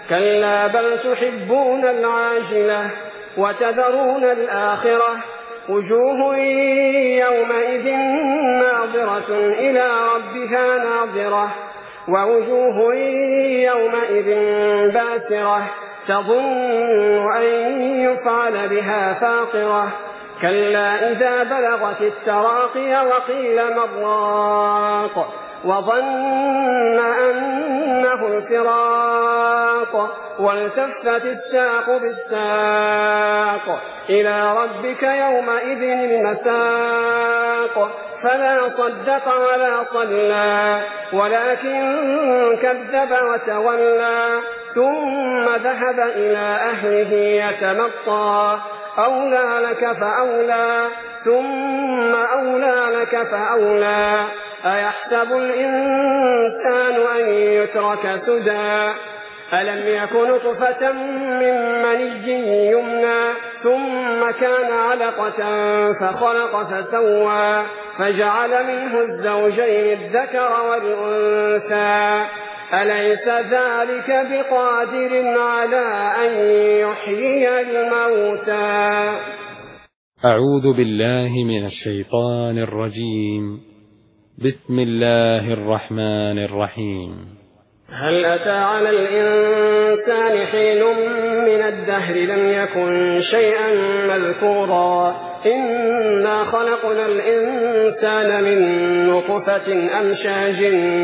كلا بل تحبون العاجلة وتذرون الآخرة وجوه يومئذ ناظرة إلى ربها ناظرة ووجوه يومئذ باسرة تظن أن يفعل بها فاقرة كلا إذا بلغت التراقي وقيل من راق وظن أنه الفراق والتفت الساق بالساق إلى ربك يومئذ المساق فلا صدق ولا صلى ولكن كذب وتولى ثم ذهب إلى أهله يتمطى أولى لك فأولى ثم أولى لك فأولى أيحسب الإنسان أن يترك سدى ألم يكن نطفة من مني يمنى ثم كان علقة فخلق فسوى فجعل منه الزوجين الذكر والأنثى أليس ذلك بقادر على أن يحيي الموتى. أعوذ بالله من الشيطان الرجيم. بسم الله الرحمن الرحيم. هل أتى على الإنسان حين من الدهر لم يكن شيئا مذكورا إنا خلقنا الإنسان من نطفة أمشاج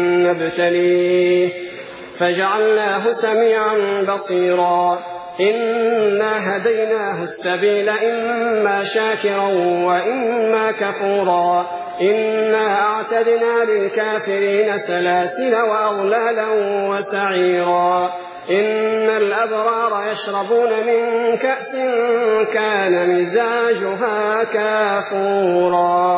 نبتليه فجعلناه سميعا بصيرا إنا هديناه السبيل إما شاكرا وإما كفورا إنا أعتدنا للكافرين سلاسل وأغلالا وسعيرا إن الأبرار يشربون من كأس كان مزاجها كافورا.